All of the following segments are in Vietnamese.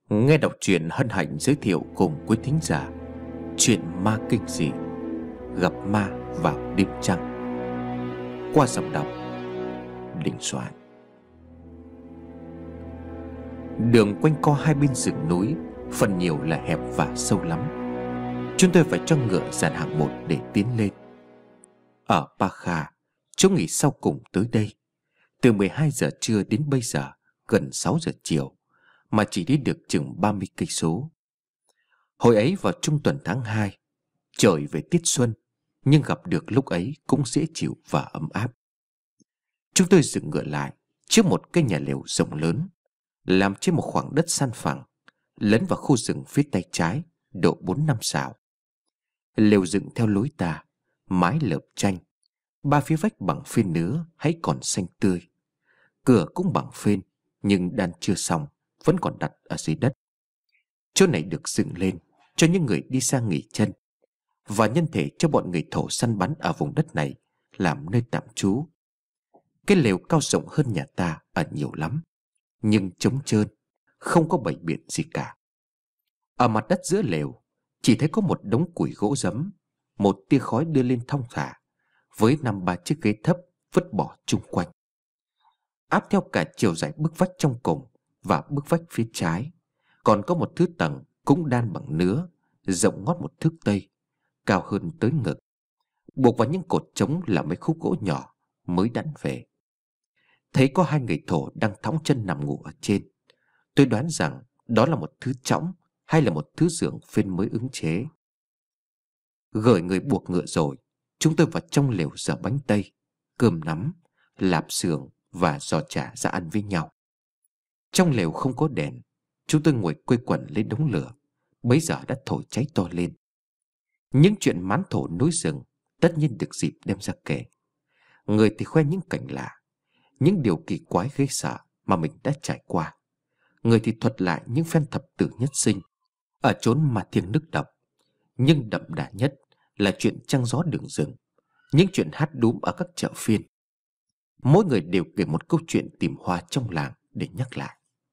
Nghe đọc truyện hân hạnh giới thiệu cùng quý thính giả chuyện ma kinh dị Gặp ma vào đêm trăng qua giọng đọc Đình Soạn. Đường quanh co hai bên rừng núi phần nhiều là hẹp và sâu lắm. Chúng tôi phải cho ngựa dàn hàng một để tiến lên. Ở Pa Kha, chỗ nghỉ sau cùng tới đây, từ 12 giờ trưa đến bây giờ gần 6 giờ chiều, mà chỉ đi được chừng 30 cây số. Hồi ấy vào trung tuần tháng 2, trời về tiết xuân, nhưng gặp được lúc ấy cũng dễ chịu và ấm áp. Chúng tôi dừng ngựa lại trước một cái nhà lều rộng lớn, làm trên một khoảng đất san phẳng, lấn vào khu rừng phía tay trái, độ 4-5 sào. Lều dựng theo lối tà, mái lợp tranh, ba phía vách bằng phên nứa hãy còn xanh tươi. Cửa cũng bằng phên, nhưng đan chưa xong, vẫn còn đặt ở dưới đất. Chỗ này được dựng lên cho những người đi sang nghỉ chân, và nhân thể cho bọn người thổ săn bắn ở vùng đất này làm nơi tạm trú. Cái lều cao rộng hơn nhà ta ở nhiều lắm, nhưng trống trơn, không có bày biện gì cả. Ở mặt đất giữa lều chỉ thấy có một đống củi gỗ rấm, một tia khói đưa lên thong thả, với 5-3 chiếc ghế thấp vứt bỏ chung quanh. Áp theo cả chiều dài bức vách trong cùng và bức vách phía trái, còn có một thứ tầng cũng đan bằng nứa, rộng ngót một thước tây, cao hơn tới ngực, buộc vào những cột trống là mấy khúc gỗ nhỏ mới đẵn về. Thấy có hai người thổ đang thõng chân nằm ngủ ở trên, tôi đoán rằng đó là một thứ chõng hay là một thứ giường phên mới ứng chế. Gửi người buộc ngựa rồi, chúng tôi vào trong lều dở bánh tây, cơm nắm, lạp xưởng và giò chả ra ăn với nhau. Trong lều không có đèn, chúng tôi ngồi quây quần lên đống lửa, bấy giờ đã thổi cháy to lên. Những chuyện mán thổ núi rừng tất nhiên được dịp đem ra kể. Người thì khoe những cảnh lạ, những điều kỳ quái ghê sợ mà mình đã trải qua. Người thì thuật lại những phen thập tử nhất sinh ở chốn mà thiêng nước độc. Nhưng đậm đà nhất là chuyện trăng gió đường rừng, những chuyện hát đúm ở các chợ phiên. Mỗi người đều kể một câu chuyện tìm hoa trong làng để nhắc lại.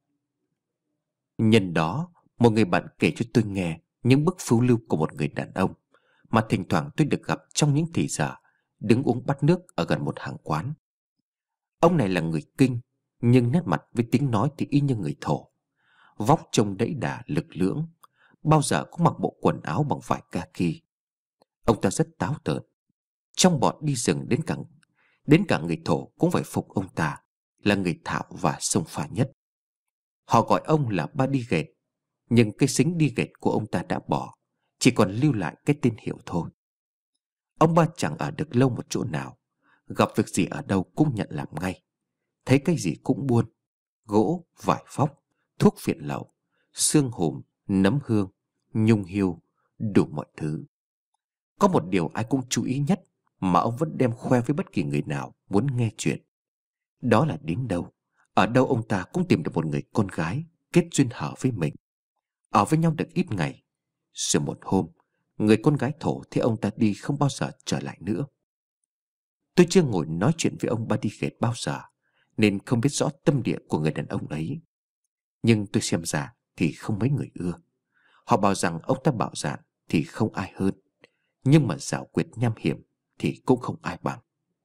Nhân đó, một người bạn kể cho tôi nghe những bức phiêu lưu của một người đàn ông mà thỉnh thoảng tôi được gặp trong những thì giờ đứng uống bát nước ở gần một hàng quán. Ông này là người Kinh, nhưng nét mặt với tiếng nói thì y như người Thổ. Vóc trông đẫy đà lực lưỡng, bao giờ cũng mặc bộ quần áo bằng vải kaki. Ông ta rất táo tợn. Trong bọn đi rừng đến cả người Thổ cũng phải phục ông ta, là người thạo và xông pha nhất. Họ gọi ông là Ba Đi Ghệt, nhưng cái xính đi ghệt của ông ta đã bỏ, chỉ còn lưu lại cái tên hiệu thôi. Ông Ba chẳng ở được lâu một chỗ nào, gặp việc gì ở đâu cũng nhận làm ngay. Thấy cái gì cũng buôn: gỗ, vải vóc, thuốc phiện lậu, xương hùm, nấm hương, nhung hươu, đủ mọi thứ. Có một điều ai cũng chú ý nhất mà ông vẫn đem khoe với bất kỳ người nào muốn nghe chuyện. Đó là đến đâu, ở đâu ông ta cũng tìm được một người con gái kết duyên hở với mình. Ở với nhau được ít ngày, rồi một hôm, người con gái Thổ thấy ông ta đi không bao giờ trở lại nữa. Tôi chưa ngồi nói chuyện với ông Ba Đi Ghệt bao giờ, nên không biết rõ tâm địa của người đàn ông ấy. Nhưng tôi xem ra thì không mấy người ưa. Họ bảo rằng ông ta bạo dạn thì không ai hơn, nhưng mà giảo quyệt nham hiểm thì cũng không ai bằng.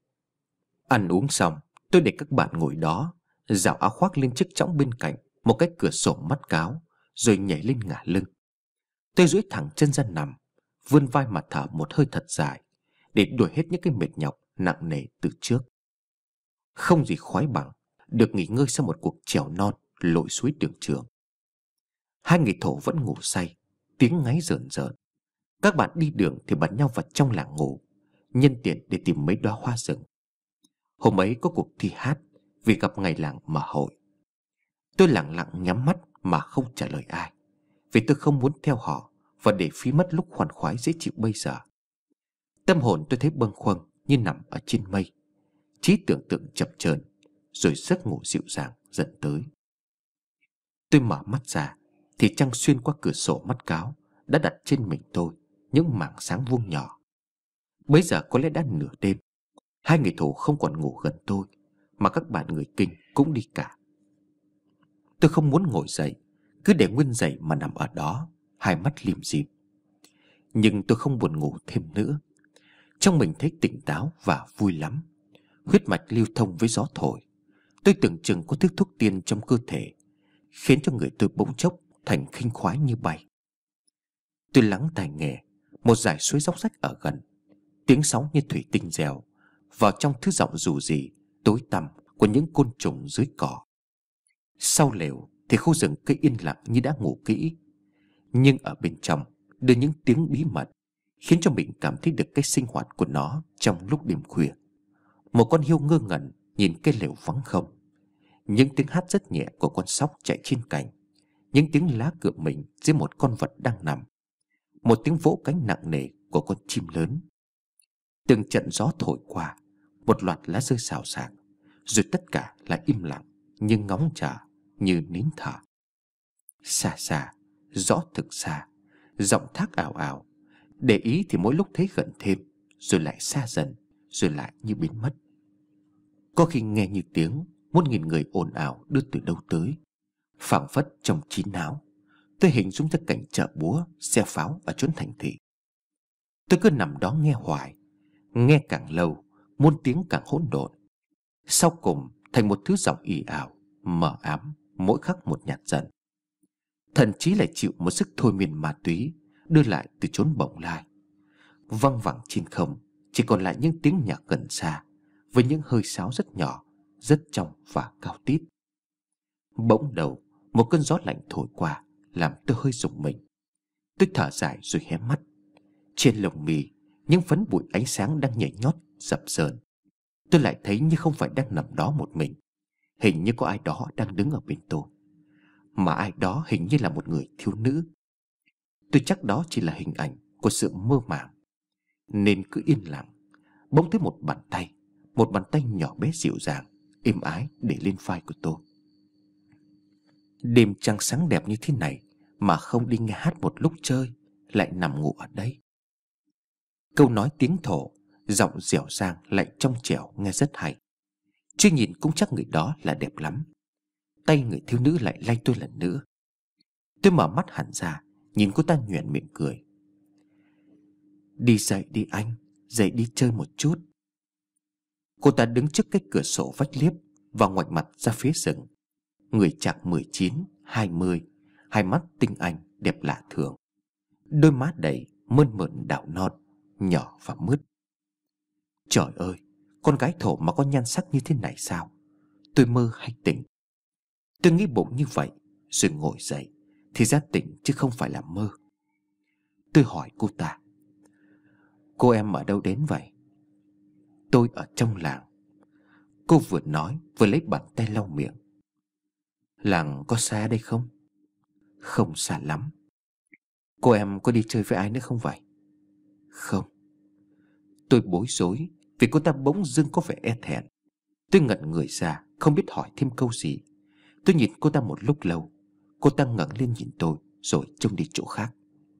Ăn uống xong, tôi để các bạn ngồi đó, rảo áo khoác lên chiếc chõng bên cạnh một cái cửa sổ mắt cáo, rồi nhảy lên ngả lưng. Tôi duỗi thẳng chân ra nằm, vươn vai mà thở một hơi thật dài, để đuổi hết những cái mệt nhọc nặng nề từ trước. Không gì khoái bằng được nghỉ ngơi sau một cuộc trèo non lội suối đường trường. Hai người Thổ vẫn ngủ say, tiếng ngáy rợn rợn. Các bạn đi đường thì bắn nhau vào trong làng ngủ, nhân tiện để tìm mấy đóa hoa rừng. Hôm ấy có cuộc thi hát vì gặp ngày làng mở hội. Tôi lặng lặng nhắm mắt mà không trả lời ai, vì tôi không muốn theo họ và để phí mất lúc khoan khoái dễ chịu bây giờ. Tâm hồn tôi thấy bâng khuâng như nằm ở trên mây, trí tưởng tượng chập chờn, rồi giấc ngủ dịu dàng dần tới. Tôi mở mắt ra thì trăng xuyên qua cửa sổ mắt cáo đã đặt trên mình tôi những mảng sáng vuông nhỏ. Bây giờ có lẽ đã nửa đêm. Hai người Thổ không còn ngủ gần tôi, mà các bạn người Kinh cũng đi cả. Tôi không muốn ngồi dậy, cứ để nguyên dậy mà nằm ở đó, hai mắt lim dim. Nhưng tôi không buồn ngủ thêm nữa. Trong mình thấy tỉnh táo và vui lắm. Huyết mạch lưu thông với gió thổi. Tôi tưởng chừng có thứ thuốc tiên trong cơ thể, khiến cho người tôi bỗng chốc thành khinh khoái như bay. Tôi lắng tai nghe một dải suối róc rách ở gần, tiếng sóng như thủy tinh reo vào trong thứ giọng dù gì tối tăm của những côn trùng dưới cỏ. Sau lều thì khu rừng cây yên lặng như đã ngủ kỹ, nhưng ở bên trong đưa những tiếng bí mật, khiến cho mình cảm thấy được cái sinh hoạt của nó trong lúc đêm khuya. Một con hiêu ngơ ngẩn nhìn cây lều vắng không, những tiếng hát rất nhẹ của con sóc chạy trên cành, những tiếng lá cựa mình dưới một con vật đang nằm, một tiếng vỗ cánh nặng nề của con chim lớn. Từng trận gió thổi qua, một loạt lá rơi xào xạc, rồi tất cả lại im lặng, như ngóng chờ, như nín thở. Xa xa, rõ thực xa, giọng thác ào ào. Để ý thì mỗi lúc thấy gần thêm, rồi lại xa dần, rồi lại như biến mất. Có khi nghe như tiếng 1.000 người ồn ào đưa từ đâu tới, phảng phất trong trí não. Tôi hình dung ra cảnh chợ búa, xe pháo ở chốn thành thị. Tôi cứ nằm đó nghe hoài, nghe càng lâu, muôn tiếng càng hỗn độn. Sau cùng thành một thứ giọng ì ào, mờ ám, mỗi khắc một nhạt dần. Thậm chí lại chịu một sức thôi miên ma túy đưa lại từ chốn bồng lai. Văng vẳng trên không chỉ còn lại những tiếng nhạc gần xa, với những hơi sáo rất nhỏ, rất trong và cao tít. Bỗng đầu một cơn gió lạnh thổi qua, làm tôi hơi rùng mình. Tôi thở dài rồi hé mắt. Trên lồng mì, những phấn bụi ánh sáng đang nhảy nhót dập dờn. Tôi lại thấy như không phải đang nằm đó một mình, hình như có ai đó đang đứng ở bên tôi. Mà ai đó hình như là một người thiếu nữ. Tôi chắc đó chỉ là hình ảnh của sự mơ màng, nên cứ yên lặng. Bỗng thấy một bàn tay nhỏ bé dịu dàng, êm ái để lên vai của tôi. Đêm trăng sáng đẹp như thế này mà không đi nghe hát một lúc chơi, lại nằm ngủ ở đây. Câu nói tiếng thổ, giọng dẻo dang lại trong trẻo, nghe rất hay. Chưa nhìn cũng chắc người đó là đẹp lắm. Tay người thiếu nữ lại lay tôi lần nữa. Tôi mở mắt hẳn ra, nhìn cô ta nhoẻn miệng cười. Đi dậy đi anh, dậy đi chơi một chút. Cô ta đứng trước cái cửa sổ vách liếp và ngoảnh mặt ra phía rừng. Người chạc 19, 20, hai mắt tinh anh đẹp lạ thường, đôi má đầy mơn mởn đào non, nhỏ và mướt. Trời ơi, con gái thổ mà có nhan sắc như thế này sao? Tôi mơ hay tỉnh? Tôi nghĩ bụng như vậy, rồi ngồi dậy. Thì ra tỉnh chứ không phải là mơ. Tôi hỏi cô ta. Cô em ở đâu đến vậy? Tôi ở trong làng. Cô vừa nói vừa lấy bàn tay lau miệng. Làng có xa đây không? Không xa lắm. Cô em có đi chơi với ai nữa không vậy? Không. Tôi bối rối vì cô ta bỗng dưng có vẻ e thẹn. Tôi ngẩn người ra, không biết hỏi thêm câu gì. Tôi nhìn cô ta một lúc lâu. Cô ta ngẩng lên nhìn tôi, rồi trông đi chỗ khác.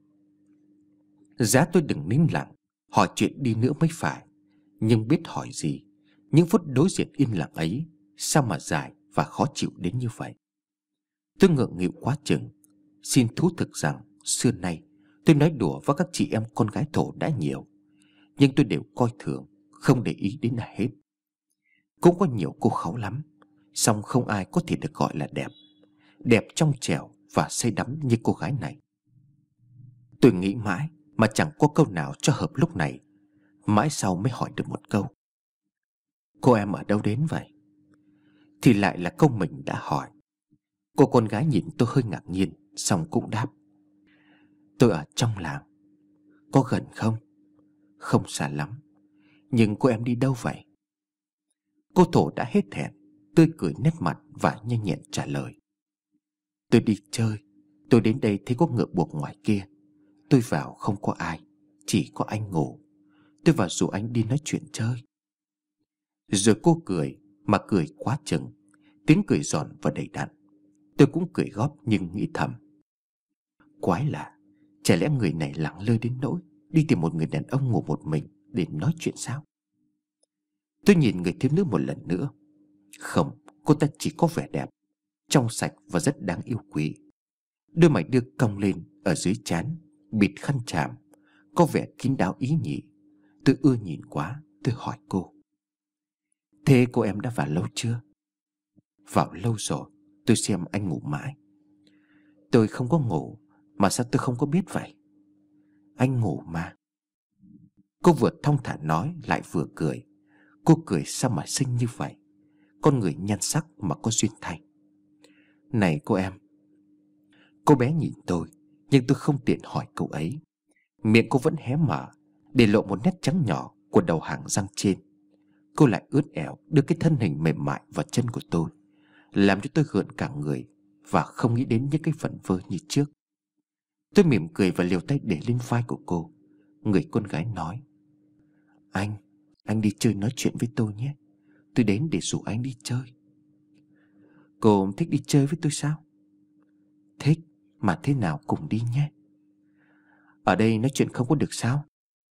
Giá tôi đừng nín lặng, hỏi chuyện đi nữa mới phải. Nhưng biết hỏi gì, những phút đối diện yên lặng ấy sao mà dài và khó chịu đến như vậy. Tôi ngượng nghịu quá chừng. Xin thú thực rằng xưa nay tôi nói đùa với các chị em con gái thổ đã nhiều, nhưng tôi đều coi thường, không để ý đến ai hết. Cũng có nhiều cô kháu lắm, song không ai có thể được gọi là đẹp. Đẹp trong trẻo và say đắm như cô gái này. Tôi nghĩ mãi mà chẳng có câu nào cho hợp lúc này. Mãi sau mới hỏi được một câu. Cô em ở đâu đến vậy? Thì lại là câu mình đã hỏi. Cô con gái nhìn tôi hơi ngạc nhiên, xong cũng đáp. Tôi ở trong làng. Có gần không? Không xa lắm. Nhưng cô em đi đâu vậy? Cô thổ đã hết thẹn, tươi cười nét mặt và nhanh nhẹn trả lời. Tôi đi chơi. Tôi đến đây thấy có ngựa buộc ngoài kia. Tôi vào không có ai, chỉ có anh ngủ. Tôi vào rủ anh đi nói chuyện chơi. Rồi cô cười, mà cười quá chừng. Tiếng cười giòn và đầy đặn. Tôi cũng cười góp nhưng nghĩ thầm. Quái lạ, chả lẽ người này lẳng lơ đến nỗi đi tìm một người đàn ông ngủ một mình để nói chuyện sao? Tôi nhìn người thiếu nữ một lần nữa. Không, cô ta chỉ có vẻ đẹp, trong sạch và rất đáng yêu quý. Đôi mày đưa cong lên ở dưới trán, bịt khăn tràm, có vẻ kín đáo ý nhị. Tôi ưa nhìn quá, tôi hỏi cô: "Thế cô em đã vào lâu chưa?" "Vào lâu rồi, tôi xem anh ngủ mãi." "Tôi không có ngủ, mà sao tôi không có biết vậy?" "Anh ngủ mà." Cô vừa thong thả nói lại vừa cười. Cô cười sao mà xinh như vậy, con người nhan sắc mà có duyên thay. "Này cô em." Cô bé nhìn tôi, nhưng tôi không tiện hỏi câu ấy. Miệng cô vẫn hé mở, để lộ một nét trắng nhỏ của đầu hàm răng trên. Cô lại ướt ẻo đưa cái thân hình mềm mại vào chân của tôi, làm cho tôi gợn cả người và không nghĩ đến những cái vẩn vơ như trước. Tôi mỉm cười và liều tay để lên vai của cô. Người con gái nói: Anh đi chơi nói chuyện với tôi nhé. Tôi đến để rủ anh đi chơi." "Cô thích đi chơi với tôi sao?" "Thích, mà thế nào cùng đi nhé." "Ở đây nói chuyện không có được sao?"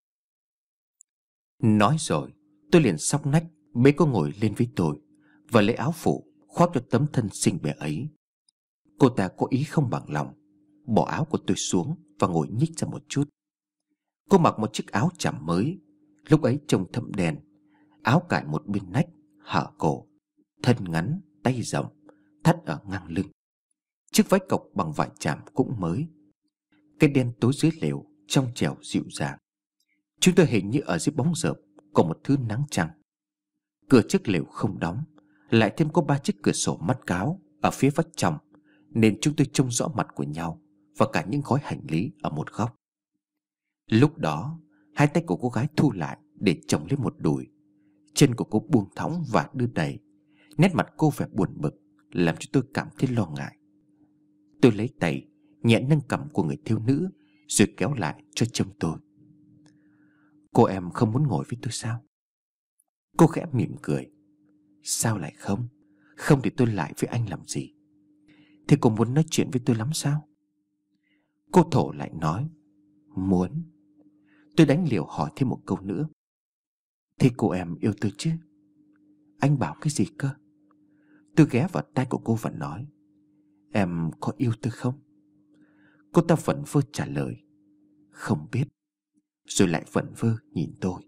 Nói rồi, tôi liền xóc nách bế cô ngồi lên với tôi và lấy áo phủ khoác cho tấm thân xinh bé ấy. Cô ta có ý không bằng lòng, bỏ áo của tôi xuống và ngồi nhích ra một chút. Cô mặc một chiếc áo chảm mới, lúc ấy trông thẫm đen. Áo cài một bên nách, hở cổ, thân ngắn, tay rộng, thắt ở ngang lưng. Chiếc váy cộc bằng vải chàm cũng mới. Cái đen tối dưới lều trong trẻo dịu dàng. Chúng tôi hình như ở dưới bóng rợp của một thứ nắng trăng. Cửa chiếc lều không đóng, lại thêm có 3 chiếc cửa sổ mắt cáo ở phía vách trong, nên chúng tôi trông rõ mặt của nhau và cả những gói hành lý ở một góc. Lúc đó, hai tay của cô gái thu lại để chồng lên một đùi. Chân của cô buông thõng và đưa đẩy. Nét mặt cô vẻ buồn bực, làm cho tôi cảm thấy lo ngại. Tôi lấy tay nhẹ nâng cằm của người thiếu nữ, rồi kéo lại cho chồng tôi. "Cô em không muốn ngồi với tôi sao?" Cô khẽ mỉm cười. "Sao lại không? Không thì tôi lại với anh làm gì? Thế cô muốn nói chuyện với tôi lắm sao?" Cô thổ lại nói: "Muốn." Tôi đánh liều hỏi thêm một câu nữa: "Thế cô em yêu tôi chứ?" "Anh bảo cái gì cơ?" Tôi ghé vào tai của cô và nói: "Em có yêu tôi không?" Cô ta vẩn vơ trả lời: "Không biết." Rồi lại vẩn vơ nhìn tôi.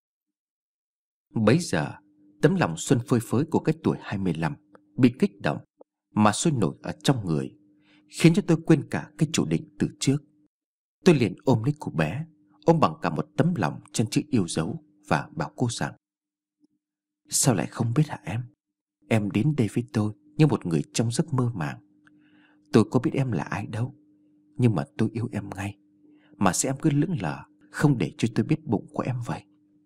Bấy giờ, tấm lòng xuân phơi phới của cái tuổi 25 bị kích động mà sôi nổi ở trong người, khiến cho tôi quên cả cái chủ định từ trước. Tôi liền ôm lấy cô bé, ôm bằng cả một tấm lòng chân chữ yêu dấu, và bảo cô rằng: "Sao lại không biết hả em? Em đến đây với tôi như một người trong giấc mơ màng. Tôi có biết em là ai đâu, nhưng mà tôi yêu em ngay. Mà sao em cứ lững lờ, không để cho tôi biết bụng của em vậy?"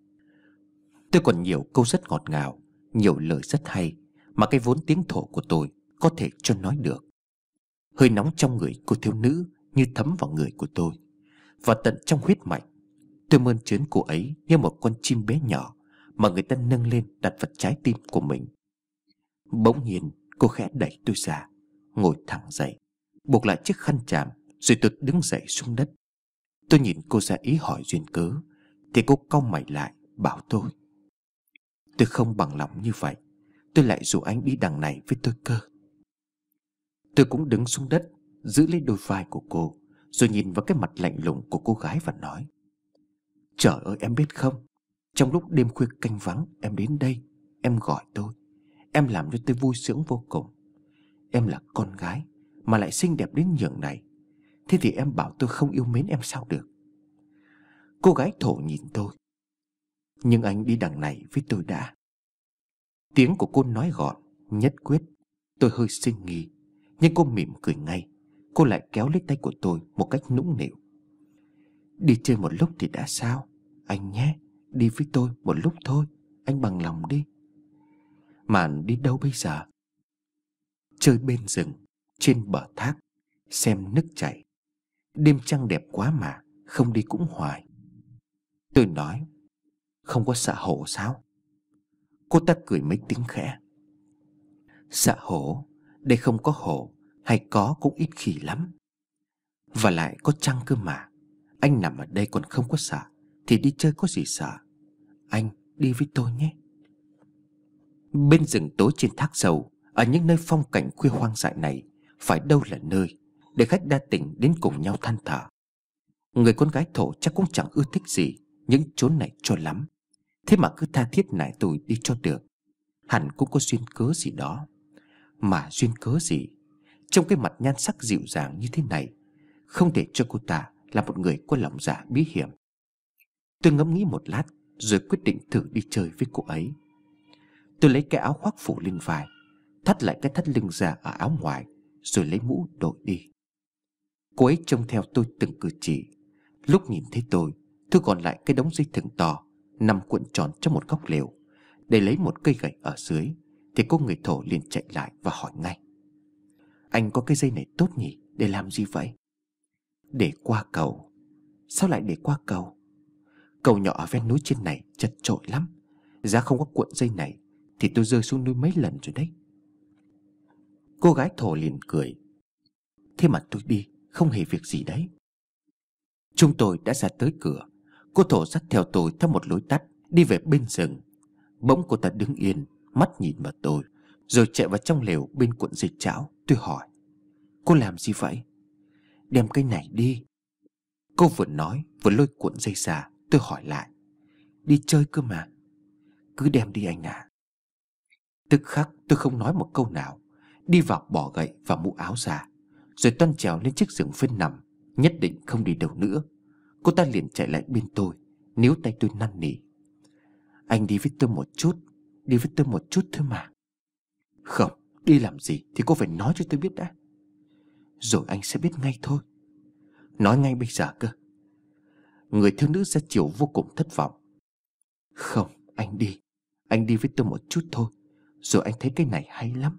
Tôi còn nhiều câu rất ngọt ngào, nhiều lời rất hay mà cái vốn tiếng thổ của tôi có thể cho nói được. Hơi nóng trong người cô thiếu nữ như thấm vào người của tôi, và tận trong huyết mạch tôi mơn trớn cô ấy như một con chim bé nhỏ mà người ta nâng lên đặt vào trái tim của mình. Bỗng nhiên cô khẽ đẩy tôi ra, ngồi thẳng dậy, buộc lại chiếc khăn tràm, rồi tôi đứng dậy xuống đất. Tôi nhìn cô ra ý hỏi duyên cớ, thì cô cau mày lại bảo tôi: "Tôi không bằng lòng như vậy. Tôi lại rủ anh đi đằng này với tôi cơ." Tôi cũng đứng xuống đất, giữ lấy đôi vai của cô, rồi nhìn vào cái mặt lạnh lùng của cô gái và nói: "Trời ơi em biết không, trong lúc đêm khuya canh vắng em đến đây, em gọi tôi, em làm cho tôi vui sướng vô cùng. Em là con gái mà lại xinh đẹp đến nhường này, thế thì em bảo tôi không yêu mến em sao được?" Cô gái thổ nhìn tôi: "Nhưng anh đi đằng này với tôi đã." Tiếng của cô nói gọn, nhất quyết. Tôi hơi sinh nghi, nhưng cô mỉm cười ngay. Cô lại kéo lấy tay của tôi một cách nũng nịu: "Đi chơi một lúc thì đã sao, anh nhé. Đi với tôi một lúc thôi, anh bằng lòng đi." "Mà đi đâu bây giờ?" "Chơi bên rừng, trên bờ thác, xem nước chảy. Đêm trăng đẹp quá mà, không đi cũng hoài." Tôi nói: "Không có sợ hổ sao?" Cô ta cười mấy tiếng khẽ: "Sợ hổ? Đây không có hổ, hay có cũng ít khi lắm. Và lại có trăng cơ mà. Anh nằm ở đây còn không có sợ, thì đi chơi có gì sợ. Anh đi với tôi nhé." Bên rừng tối trên thác sâu, ở những nơi phong cảnh khuya hoang dại này, phải đâu là nơi để khách đa tình đến cùng nhau than thở. Người con gái Thổ chắc cũng chẳng ưa thích gì những chốn này cho lắm, thế mà cứ tha thiết nài tôi đi cho được. Hẳn cũng có duyên cớ gì đó. Mà duyên cớ gì? Trong cái mặt nhan sắc dịu dàng như thế này, không thể cho cô ta là một người có lòng dạ bí hiểm. Tôi ngẫm nghĩ một lát rồi quyết định thử đi chơi với cô ấy. Tôi lấy cái áo khoác phủ lên vai, thắt lại cái thắt lưng ra ở áo ngoài, rồi lấy mũ đội đi. Cô ấy trông theo tôi từng cử chỉ. Lúc nhìn thấy tôi còn lại cái đống dây thừng to nằm cuộn tròn trong một góc lều, để lấy một cây gậy ở dưới, thì cô người Thổ liền chạy lại và hỏi ngay: "Anh có cái dây này tốt nhỉ? Để làm gì vậy?" "Để qua cầu." "Sao lại để qua cầu?" "Cầu nhỏ ở ven núi trên này chật chội lắm. Giá không có cuộn dây này thì tôi rơi xuống núi mấy lần rồi đấy." Cô gái Thổ liền cười: "Thế mà tôi đi, không hề việc gì đấy." Chúng tôi đã ra tới cửa. Cô Thổ dắt theo tôi theo một lối tắt đi về bên rừng. Bỗng cô ta đứng yên, mắt nhìn vào tôi, rồi chạy vào trong lều bên cuộn dây chảo. Tôi hỏi: "Cô làm gì vậy?" "Đem cây này đi." Cô vừa nói vừa lôi cuộn dây ra. Tôi hỏi lại: "Đi chơi cơ mà." "Cứ đem đi anh ạ." Tức khắc tôi không nói một câu nào, đi vào bỏ gậy và mũ áo ra, rồi toan trèo lên chiếc giường phên nằm, nhất định không đi đâu nữa. Cô ta liền chạy lại bên tôi, níu tay tôi năn nỉ: "Anh đi với tôi một chút, đi với tôi một chút thôi mà." "Không, đi làm gì thì cô phải nói cho tôi biết đã." "Rồi anh sẽ biết ngay thôi." "Nói ngay bây giờ cơ." Người thiếu nữ ra chiều vô cùng thất vọng: "Không, anh đi với tôi một chút thôi, rồi anh thấy cái này hay lắm."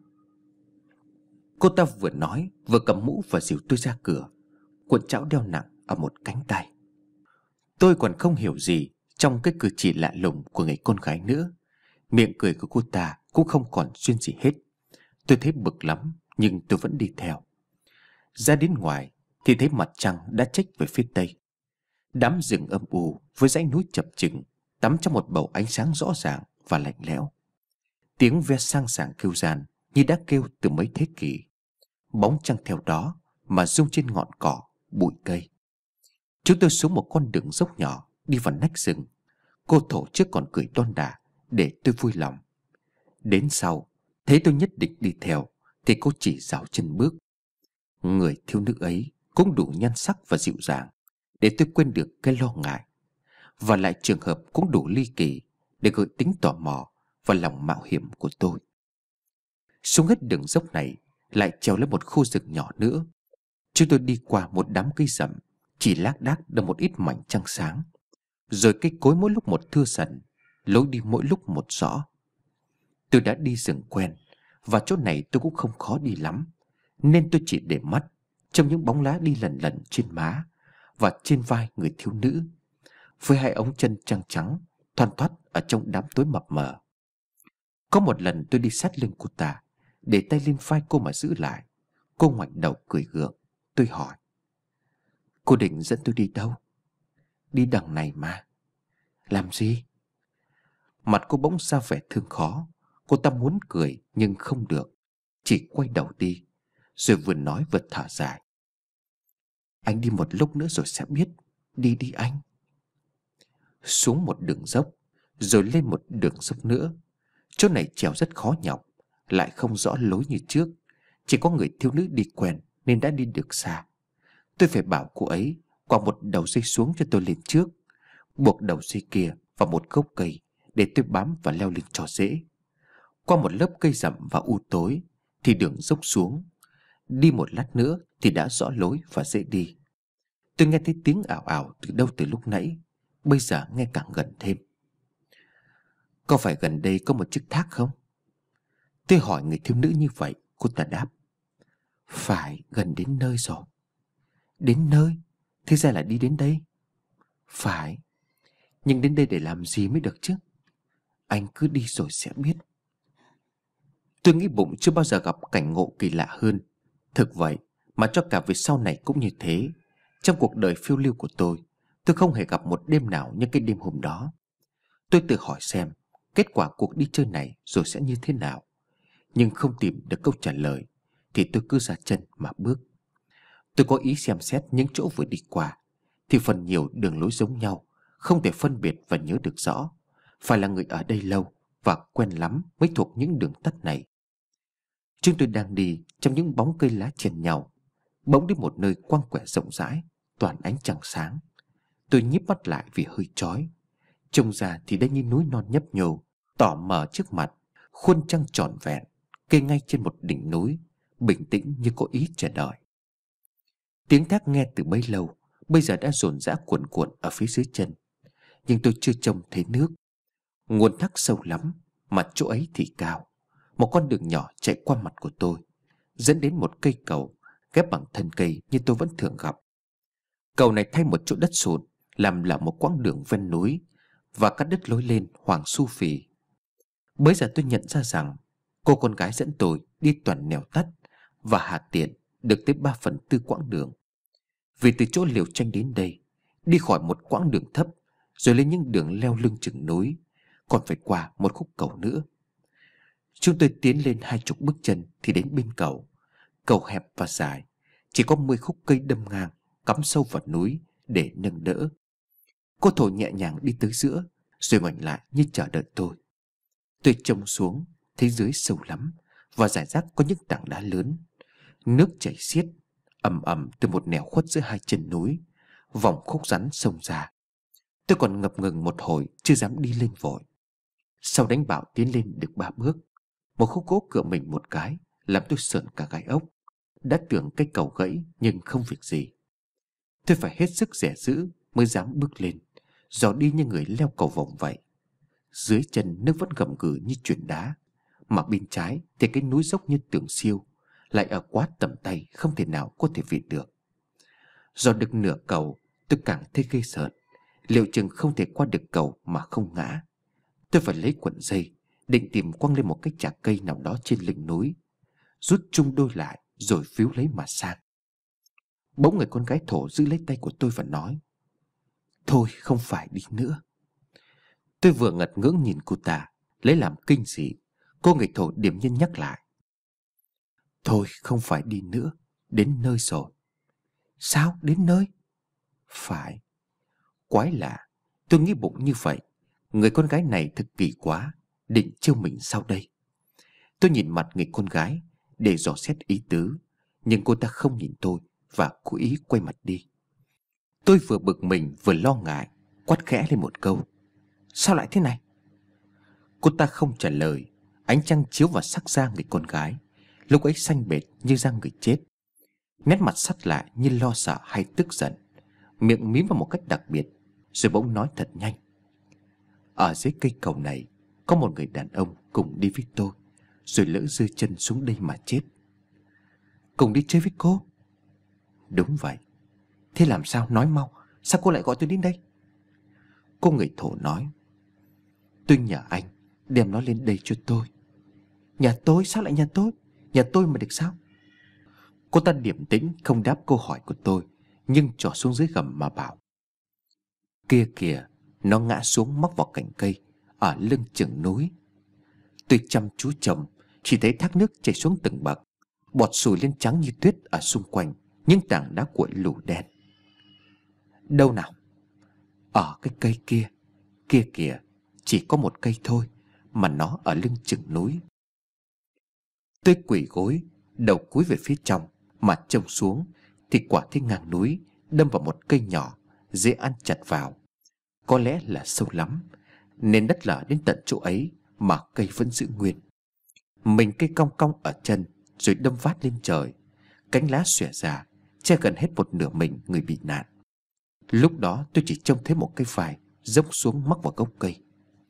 Cô ta vừa nói vừa cầm mũ và dìu tôi ra cửa, cuộn trão đeo nặng ở một cánh tay. Tôi còn không hiểu gì trong cái cử chỉ lạ lùng của người con gái nữa. Miệng cười của cô ta cũng không còn duyên gì hết. Tôi thấy bực lắm, nhưng tôi vẫn đi theo. Ra đến ngoài thì thấy mặt trăng đã chếch về phía tây. Đám rừng âm u với dãy núi chập chững tắm trong một bầu ánh sáng rõ ràng và lạnh lẽo. Tiếng ve sang sảng kêu gian như đã kêu từ mấy thế kỷ. Bóng trăng theo đó mà rung trên ngọn cỏ, bụi cây. Chúng tôi xuống một con đường dốc nhỏ đi vào nách rừng. Cô Thổ trước còn cười đon đả để tôi vui lòng. Đến sau thấy tôi nhất định đi theo thì cô chỉ dạo chân bước. Người thiếu nữ ấy cũng đủ nhan sắc và dịu dàng để tôi quên được cái lo ngại, và lại trường hợp cũng đủ ly kỳ để gợi tính tò mò và lòng mạo hiểm của tôi. Xuống hết đường dốc này lại trèo lên một khu rừng nhỏ nữa. Chúng tôi đi qua một đám cây rậm chỉ lác đác được một ít mảnh trăng sáng, rồi cây cối mỗi lúc một thưa dần, lối đi mỗi lúc một rõ. Tôi đã đi rừng quen, và chỗ này tôi cũng không khó đi lắm, nên tôi chỉ để mắt trong những bóng lá đi lần lần trên má và trên vai người thiếu nữ, với hai ống chân trắng trắng thoăn thoắt ở trong đám tối mập mờ. Có một lần tôi đi sát lưng cô ta, để tay lên vai cô mà giữ lại. Cô ngoảnh đầu cười gượng. Tôi hỏi: "Cô định dẫn tôi đi đâu?" "Đi đằng này mà." "Làm gì?" Mặt cô bỗng ra vẻ thương khó. Cô ta muốn cười nhưng không được, chỉ quay đầu đi, rồi vừa nói vừa thở dài: "Anh đi một lúc nữa rồi sẽ biết. Đi đi anh." Xuống một đường dốc, rồi lên một đường dốc nữa. Chỗ này trèo rất khó nhọc, lại không rõ lối như trước. Chỉ có người thiếu nữ đi quen nên đã đi được xa. Tôi phải bảo cô ấy quàng một đầu dây xuống cho tôi lên trước, buộc đầu dây kia vào một gốc cây để tôi bám và leo lên cho dễ. Qua một lớp cây rậm và u tối thì đường dốc xuống. Đi một lát nữa thì đã rõ lối và dễ đi. Tôi nghe thấy tiếng ảo ảo từ đâu từ lúc nãy, bây giờ nghe càng gần thêm. "Có phải gần đây có một chiếc thác không?" Tôi hỏi người thiếu nữ như vậy. Cô ta đáp: "Phải, gần đến nơi rồi." "Đến nơi? Thế ra là đi đến đây?" "Phải. Nhưng đến đây để làm gì mới được chứ?" "Anh cứ đi rồi sẽ biết." Tôi nghĩ bụng chưa bao giờ gặp cảnh ngộ kỳ lạ hơn. Thực vậy mà cho cả về sau này cũng như thế. Trong cuộc đời phiêu lưu của tôi không hề gặp một đêm nào như cái đêm hôm đó. Tôi tự hỏi xem kết quả cuộc đi chơi này rồi sẽ như thế nào, nhưng không tìm được câu trả lời thì tôi cứ ra chân mà bước. Tôi có ý xem xét những chỗ vừa đi qua, thì phần nhiều đường lối giống nhau, không thể phân biệt và nhớ được rõ. Phải là người ở đây lâu và quen lắm mới thuộc những đường tắt này. Chúng tôi đang đi trong những bóng cây lá chen nhau, bỗng đến một nơi quang quẻ rộng rãi, toàn ánh trăng sáng. Tôi nhíp mắt lại vì hơi chói. Trông ra thì đây như núi non nhấp nhô, tỏ mờ trước mặt, khuôn trăng tròn vẹn, kê ngay trên một đỉnh núi, bình tĩnh như có ý chờ đợi. Tiếng thác nghe từ bấy lâu bây giờ đã dồn dã cuồn cuộn ở phía dưới chân, nhưng tôi chưa trông thấy nước. Nguồn thác sâu lắm, mà chỗ ấy thì cao. Một con đường nhỏ chạy qua mặt của tôi, dẫn đến một cây cầu ghép bằng thân cây như tôi vẫn thường gặp. Cầu này thay một chỗ đất sụt, làm là một quãng đường ven núi, và cắt đứt lối lên hoang su phì. Bấy giờ tôi nhận ra rằng cô con gái dẫn tôi đi toàn nẻo tắt và hà tiện được tới 3/4 quãng đường. Vì từ chỗ liều tranh đến đây, đi khỏi một quãng đường thấp rồi lên những đường leo lưng chừng núi, còn phải qua một khúc cầu nữa. Chúng tôi tiến lên 20 bước chân thì đến bên cầu. Cầu hẹp và dài, chỉ có 10 khúc cây đâm ngang cắm sâu vào núi để nâng đỡ. Cô thổ nhẹ nhàng đi tới giữa, rồi ngoảnh lại như chờ đợi tôi. Tôi trông xuống, thấy dưới sâu lắm, và rải rác có những tảng đá lớn. Nước chảy xiết ầm ầm từ một nẻo khuất giữa hai chân núi, vòng khúc rắn xông ra. Tôi còn ngập ngừng một hồi, chưa dám đi lên vội. Sau đánh bạo tiến lên được 3 bước, một khúc gỗ cựa mình một cái, làm tôi sởn cả gai ốc. Đã tưởng cái cầu gãy nhưng không việc gì. Tôi phải hết sức dè dữ mới dám bước lên, dò đi như người leo cầu vòng vậy. Dưới chân nước vẫn gầm gừ như chuyển đá, mà bên trái thì cái núi dốc như tường siêu, lại ở quá tầm tay, không thể nào có thể vịt được. Do được nửa cầu, tôi càng thấy ghê sợ. Liệu chừng không thể qua được cầu mà không ngã. Tôi phải lấy cuộn dây, định tìm quăng lên một cái chạc cây nào đó trên lưng núi, rút chung đôi lại rồi víu lấy mà sang. Bỗng người con gái thổ giữ lấy tay của tôi và nói: "Thôi không phải đi nữa." Tôi vừa ngật ngưỡng nhìn cô ta, lấy làm kinh dị. Cô người thổ điềm nhiên nhắc lại: "Thôi không phải đi nữa, đến nơi rồi." "Sao đến nơi?" "Phải." Quái lạ, tôi nghĩ bụng như vậy. Người con gái này thật kỳ quá, định trêu mình sau đây. Tôi nhìn mặt người con gái để dò xét ý tứ, nhưng cô ta không nhìn tôi và cố ý quay mặt đi. Tôi vừa bực mình vừa lo ngại, quát khẽ lên một câu: "Sao lại thế này?" Cô ta không trả lời. Ánh trăng chiếu vào sắc da người con gái, lúc ấy xanh bệt như da người chết. Nét mặt sắt lại như lo sợ hay tức giận, miệng mím vào một cách đặc biệt, rồi bỗng nói thật nhanh: "Ở dưới cây cầu này có một người đàn ông cùng đi với tôi, rồi lỡ rơi chân xuống đây mà chết." "Cùng đi chơi với cô?" "Đúng vậy." "Thế làm sao, nói mau, sao cô lại gọi tôi đến đây?" Cô người thổ nói: "Tôi nhờ anh đem nó lên đây cho tôi." "Nhà tôi? Sao lại nhà tôi? Nhà tôi mà được sao?" Cô ta điềm tĩnh không đáp câu hỏi của tôi, nhưng trỏ xuống dưới gầm mà bảo: "Kia kìa, nó ngã xuống móc vào cành cây ở lưng chừng núi." Tôi chăm chú trông, chỉ thấy thác nước chảy xuống từng bậc, bọt sùi lên trắng như tuyết ở xung quanh những tảng đá cuội lù đen. "Đâu nào?" "Ở cái cây kia. Kia kìa, chỉ có một cây thôi, mà nó ở lưng chừng núi." Tôi quỳ gối, đầu cúi về phía trong, mà trông xuống thì quả thấy ngang núi đâm vào một cây nhỏ, dễ ăn chặt vào. Có lẽ là sâu lắm, nên đất lở đến tận chỗ ấy mà cây vẫn giữ nguyên. Mình cây cong cong ở chân, rồi đâm vát lên trời. Cánh lá xòe ra, che gần hết một nửa mình người bị nạn. Lúc đó tôi chỉ trông thấy một cái vai dốc xuống mắc vào gốc cây.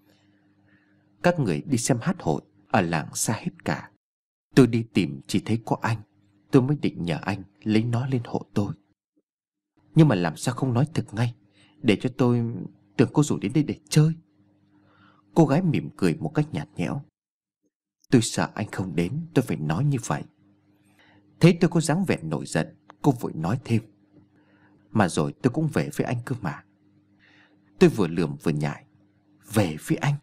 Các người đi xem hát hội ở làng xa hết cả. Tôi đi tìm chỉ thấy có anh. Tôi mới định nhờ anh lấy nó lên hộ tôi. Nhưng mà làm sao không nói thực ngay, để cho tôi tưởng cô rủ đến đây để chơi. Cô gái mỉm cười một cách nhạt nhẽo: "Tôi sợ anh không đến, tôi phải nói như vậy." Thấy tôi có dáng vẻ nổi giận, cô vội nói thêm: "Mà rồi tôi cũng về với anh cơ mà." Tôi vừa lườm vừa nhại: "Về với anh?"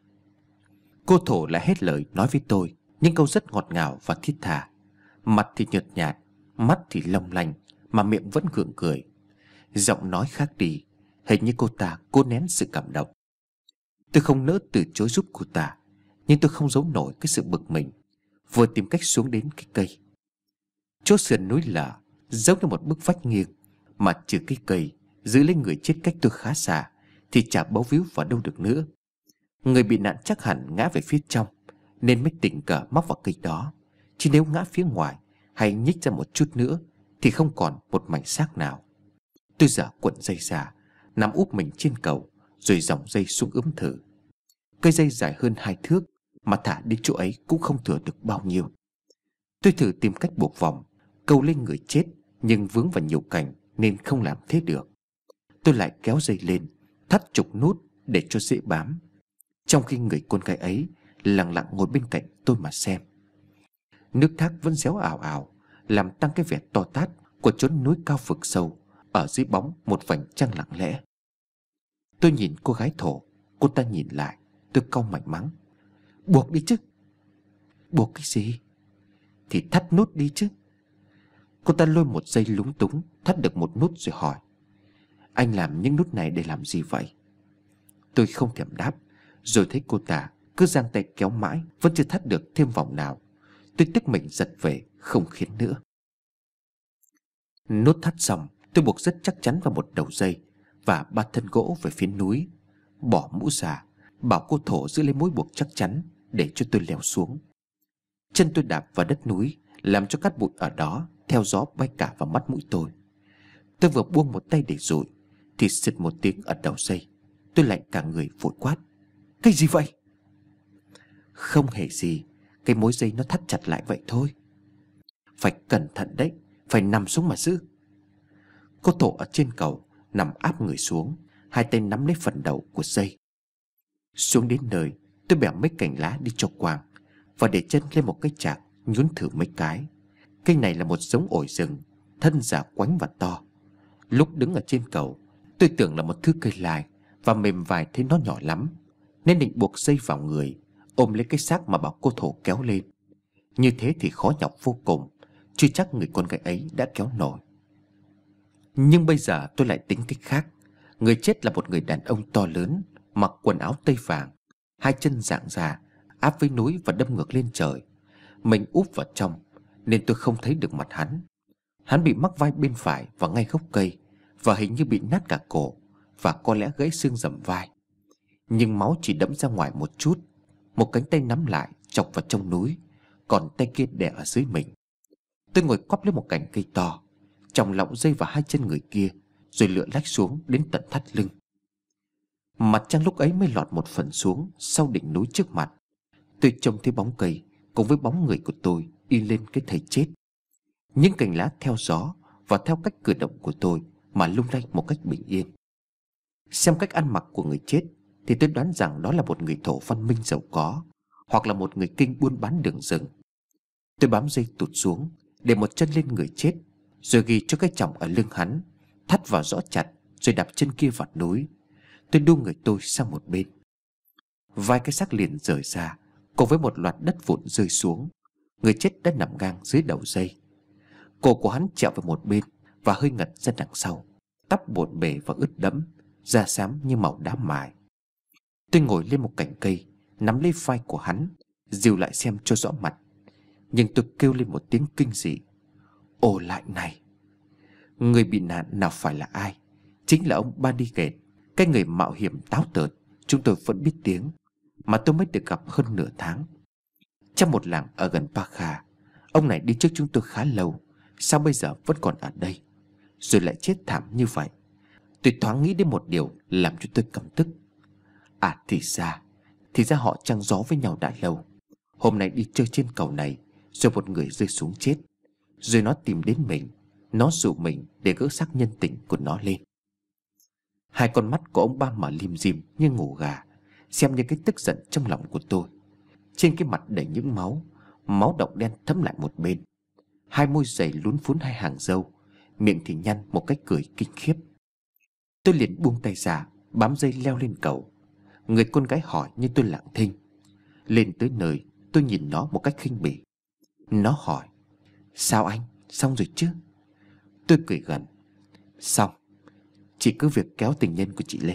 Cô thổ lại hết lời nói với tôi những câu rất ngọt ngào và thiết tha. Mặt thì nhợt nhạt, mắt thì long lanh, mà miệng vẫn gượng cười. Giọng nói khác đi, hình như cô ta cố nén sự cảm động. Tôi không nỡ từ chối giúp cô ta, nhưng tôi không giấu nổi cái sự bực mình. Vừa tìm cách xuống đến cái cây. Chỗ sườn núi lở giống như một bức vách nghiêng, mà trừ cái cây giữ lấy người chết cách tôi khá xa thì chả bấu víu vào đâu được nữa. Người bị nạn chắc hẳn ngã về phía trong, nên mới tình cờ móc vào cây đó. Chứ nếu ngã phía ngoài hay nhích ra một chút nữa thì không còn một mảnh xác nào. Tôi giở cuộn dây ra, nằm úp mình trên cầu, rồi dòng dây xuống ướm thử. Cây dây dài hơn 2 thước, mà thả đến chỗ ấy cũng không thừa được bao nhiêu. Tôi thử tìm cách buộc vòng, câu lên người chết, nhưng vướng vào nhiều cành nên không làm thế được. Tôi lại kéo dây lên, thắt trục nút để cho dễ bám, trong khi người con gái ấy lặng lặng ngồi bên cạnh tôi mà xem. Nước thác vẫn réo ào ào, làm tăng cái vẻ to tát của chốn núi cao vực sâu. Ở dưới bóng một vành trăng lặng lẽ. Tôi nhìn cô gái thổ, cô ta nhìn lại. Tôi cau mày mắng: buộc đi chứ. Buộc cái gì? Thì thắt nút đi chứ. Cô ta lôi một dây lúng túng, thắt được một nút rồi hỏi: anh làm những nút này để làm gì vậy? Tôi không thèm đáp, rồi thấy cô ta cứ giang tay kéo mãi vẫn chưa thắt được thêm vòng nào. Tôi tức mình giật về, không khiến nữa. Nút thắt xong, tôi buộc rất chắc chắn vào một đầu dây và 3 thân gỗ về phía núi. Bỏ mũ ra, bảo cô thổ giữ lấy mối buộc chắc chắn để cho tôi leo xuống. Chân tôi đạp vào đất núi, làm cho cát bụi ở đó theo gió bay cả vào mắt mũi tôi. Tôi vừa buông một tay để dụi thì xịt một tiếng ở đầu dây. Tôi lạnh cả người, vội quát: cái gì vậy? Không hề gì, cái mối dây nó thắt chặt lại vậy thôi. Phải cẩn thận đấy, phải nằm xuống mà giữ. Cô thổ ở trên cầu nằm áp người xuống, hai tay nắm lấy phần đầu của dây. Xuống đến nơi, tôi bẻ mấy cành lá đi cho quàng và để chân lên một cái chạc, nhún thử mấy cái. Cây này là một giống ổi rừng, thân già quánh và to. Lúc đứng ở trên cầu, tôi tưởng là một thứ cây lai và mềm vải, thấy nó nhỏ lắm, nên định buộc dây vào người, ôm lấy cái xác mà bảo cô thổ kéo lên. Như thế thì khó nhọc vô cùng, chưa chắc người con gái ấy đã kéo nổi. Nhưng bây giờ tôi lại tính cách khác. Người chết là một người đàn ông to lớn, mặc quần áo tây vàng, hai chân dạng ra, áp với núi và đâm ngược lên trời. Mình úp vào trong nên tôi không thấy được mặt hắn. Hắn bị mắc vai bên phải và ngay gốc cây, và hình như bị nát cả cổ, và có lẽ gãy xương rẩm vai. Nhưng máu chỉ đẫm ra ngoài một chút. Một cánh tay nắm lại chọc vào trong núi, còn tay kia đè ở dưới mình. Tôi ngồi quắp lấy một cành cây to, chòng lọng dây vào hai chân người kia, rồi lựa lách xuống đến tận thắt lưng. Mặt trăng lúc ấy mới lọt một phần xuống sau đỉnh núi trước mặt. Tôi trông thấy bóng cây cùng với bóng người của tôi in lên cái thây chết. Những cành lá theo gió và theo cách cử động của tôi mà lung lay một cách bình yên. Xem cách ăn mặc của người chết thì tôi đoán rằng đó là một người thổ văn minh giàu có, hoặc là một người kinh buôn bán đường rừng. Tôi bám dây tụt xuống, để một chân lên người chết, rồi ghi cho cái chỏng ở lưng hắn, thắt vào rõ chặt, rồi đạp chân kia vào núi. Tôi đu người tôi sang một bên. Vài cái xác liền rời ra, cùng với một loạt đất vụn rơi xuống. Người chết đã nằm ngang dưới đầu dây. Cổ của hắn trẹo vào một bên và hơi ngật ra đằng sau, tóc bộn bề và ướt đẫm, da xám như màu đá mài. Tôi ngồi lên một cành cây, nắm lấy vai của hắn, dìu lại xem cho rõ mặt. Nhưng tôi kêu lên một tiếng kinh dị: ồ lại này! Người bị nạn nào phải là ai? Chính là ông Bodyguard, cái người mạo hiểm táo tợn chúng tôi vẫn biết tiếng, mà tôi mới được gặp hơn nửa tháng. Trong một làng ở gần Pakha, ông này đi trước chúng tôi khá lâu. Sao bây giờ vẫn còn ở đây, rồi lại chết thảm như vậy? Tôi thoáng nghĩ đến một điều làm cho tôi căm tức. Thì ra họ chăng gió với nhau đã lâu. Hôm nay đi chơi trên cầu này, rồi một người rơi xuống chết, rồi nó tìm đến mình. Nó dụ mình để gỡ xác nhân tình của nó lên. Hai con mắt của ông ba mở lim dim như ngủ gà, xem như cái tức giận trong lòng của tôi. Trên cái mặt đầy những máu, máu đọng đen thấm lại một bên. Hai môi dày lún phún hai hàng râu, miệng thì nhăn một cách cười kinh khiếp. Tôi liền buông tay ra, bám dây leo lên cầu. Người con gái hỏi nhưng tôi lặng thinh. Lên tới nơi, tôi nhìn nó một cách khinh bỉ. Nó hỏi: sao anh, xong rồi chứ? Tôi cười gằn: Xong, chị cứ việc kéo tình nhân của chị lên.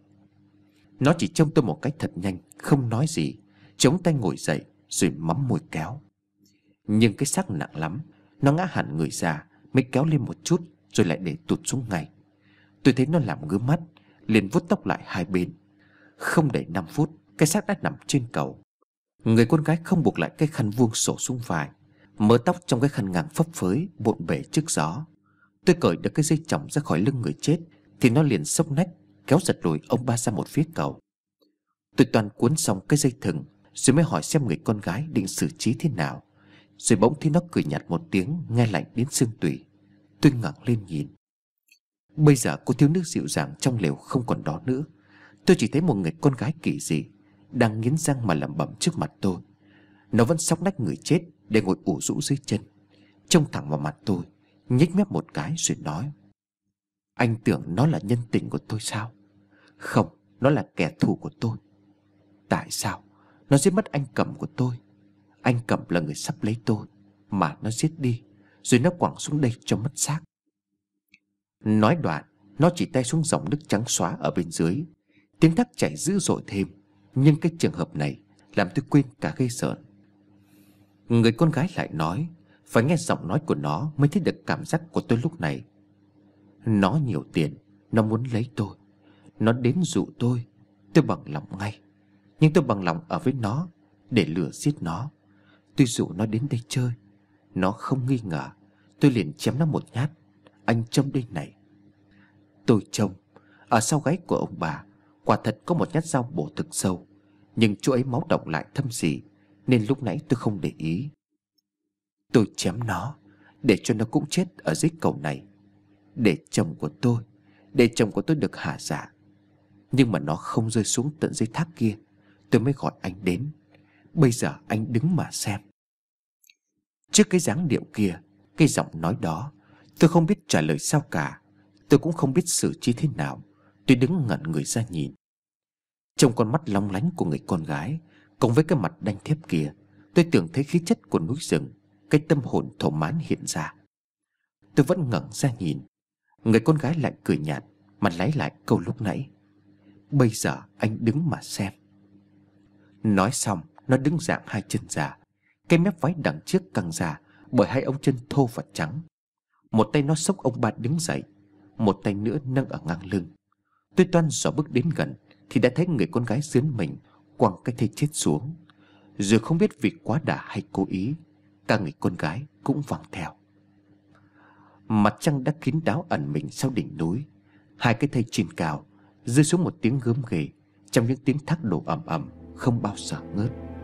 Nó chỉ trông tôi một cách thật nhanh, không nói gì, chống tay ngồi dậy rồi mắm môi kéo. Nhưng cái xác nặng lắm, nó ngã hẳn người ra mới kéo lên một chút rồi lại để tụt xuống ngay. Tôi thấy nó làm ngứa mắt, liền vuốt tóc lại hai bên. Không đầy 5 phút, cái xác đã nằm trên cầu. Người con gái không buộc lại cái khăn vuông xổ xuống vai, mớ tóc trong cái khăn ngang phấp phới bộn bề trước gió. Tôi cởi được cái dây chỏng ra khỏi lưng người chết thì nó liền xốc nách kéo giật lùi ông ba ra một phía cầu. Tôi toàn cuốn xong cái dây thừng rồi mới hỏi xem người con gái định xử trí thế nào. Rồi bỗng thấy nó cười nhạt một tiếng nghe lạnh đến xương tủy. Tôi ngẩng lên nhìn. Bây giờ cô thiếu nữ dịu dàng trong lều không còn đó nữa. Tôi chỉ thấy một người con gái kỳ dị đang nghiến răng mà lẩm bẩm trước mặt tôi. Nó vẫn xốc nách người chết để ngồi ủ rũ dưới chân, trông thẳng vào mặt tôi, nhếch mép một cái rồi nói: Anh tưởng nó là nhân tình của tôi sao? Không, nó là kẻ thù của tôi. Tại sao? Nó giết mất anh Cẩm của tôi. Anh Cẩm là người sắp lấy tôi mà nó giết đi, rồi nó quẳng xuống đây cho mất xác. Nói đoạn, nó chỉ tay xuống dòng nước trắng xóa ở bên dưới. Tiếng thác chảy dữ dội thêm, nhưng cái trường hợp này làm tôi quên cả ghê sợ. Người con gái lại nói: Phải nghe giọng nói của nó mới thấy được cảm giác của tôi lúc này. Nó nhiều tiền, nó muốn lấy tôi. Nó đến dụ tôi bằng lòng ngay. Nhưng tôi bằng lòng ở với nó để lừa giết nó. Tôi dụ nó đến đây chơi, nó không nghi ngờ, tôi liền chém nó một nhát. Anh trông đây này. Tôi trông ở sau gáy của ông bà quả thật có một nhát dao bổ thực sâu, nhưng chỗ ấy máu đọng lại thâm gì nên lúc nãy tôi không để ý. Tôi chém nó để cho nó cũng chết ở dưới cầu này, để chồng của tôi được hả dạ. Nhưng mà nó không rơi xuống tận dưới thác kia, tôi mới gọi anh đến. Bây giờ anh đứng mà xem. Trước cái dáng điệu kia, cái giọng nói đó, tôi không biết trả lời sao cả. Tôi cũng không biết xử trí thế nào. Tôi đứng ngẩn người ra nhìn. Trong con mắt long lánh của người con gái cộng với cái mặt đanh thép kia, tôi tưởng thấy khí chất của núi rừng, cái tâm hồn thổ mãn hiện ra. Tôi vẫn ngẩng ra nhìn. Người con gái lại cười nhạt mà lấy lại câu lúc nãy: Bây giờ anh đứng mà xem. Nói xong, nó đứng dạng hai chân ra, cái mép váy đằng trước căng ra bởi hai ống chân thô và trắng. Một tay nó xốc ông ba đứng dậy, một tay nữa nâng ở ngang lưng. Tôi toan dò bước đến gần thì đã thấy người con gái dướn mình quăng cái thây chết xuống. Rồi không biết vì quá đà hay cố ý, cả người con gái cũng văng theo. Mặt trăng đã kín đáo ẩn mình sau đỉnh núi. Hai cái thây trên cao rơi xuống một tiếng gớm ghê trong những tiếng thác đổ ầm ầm không bao giờ ngớt.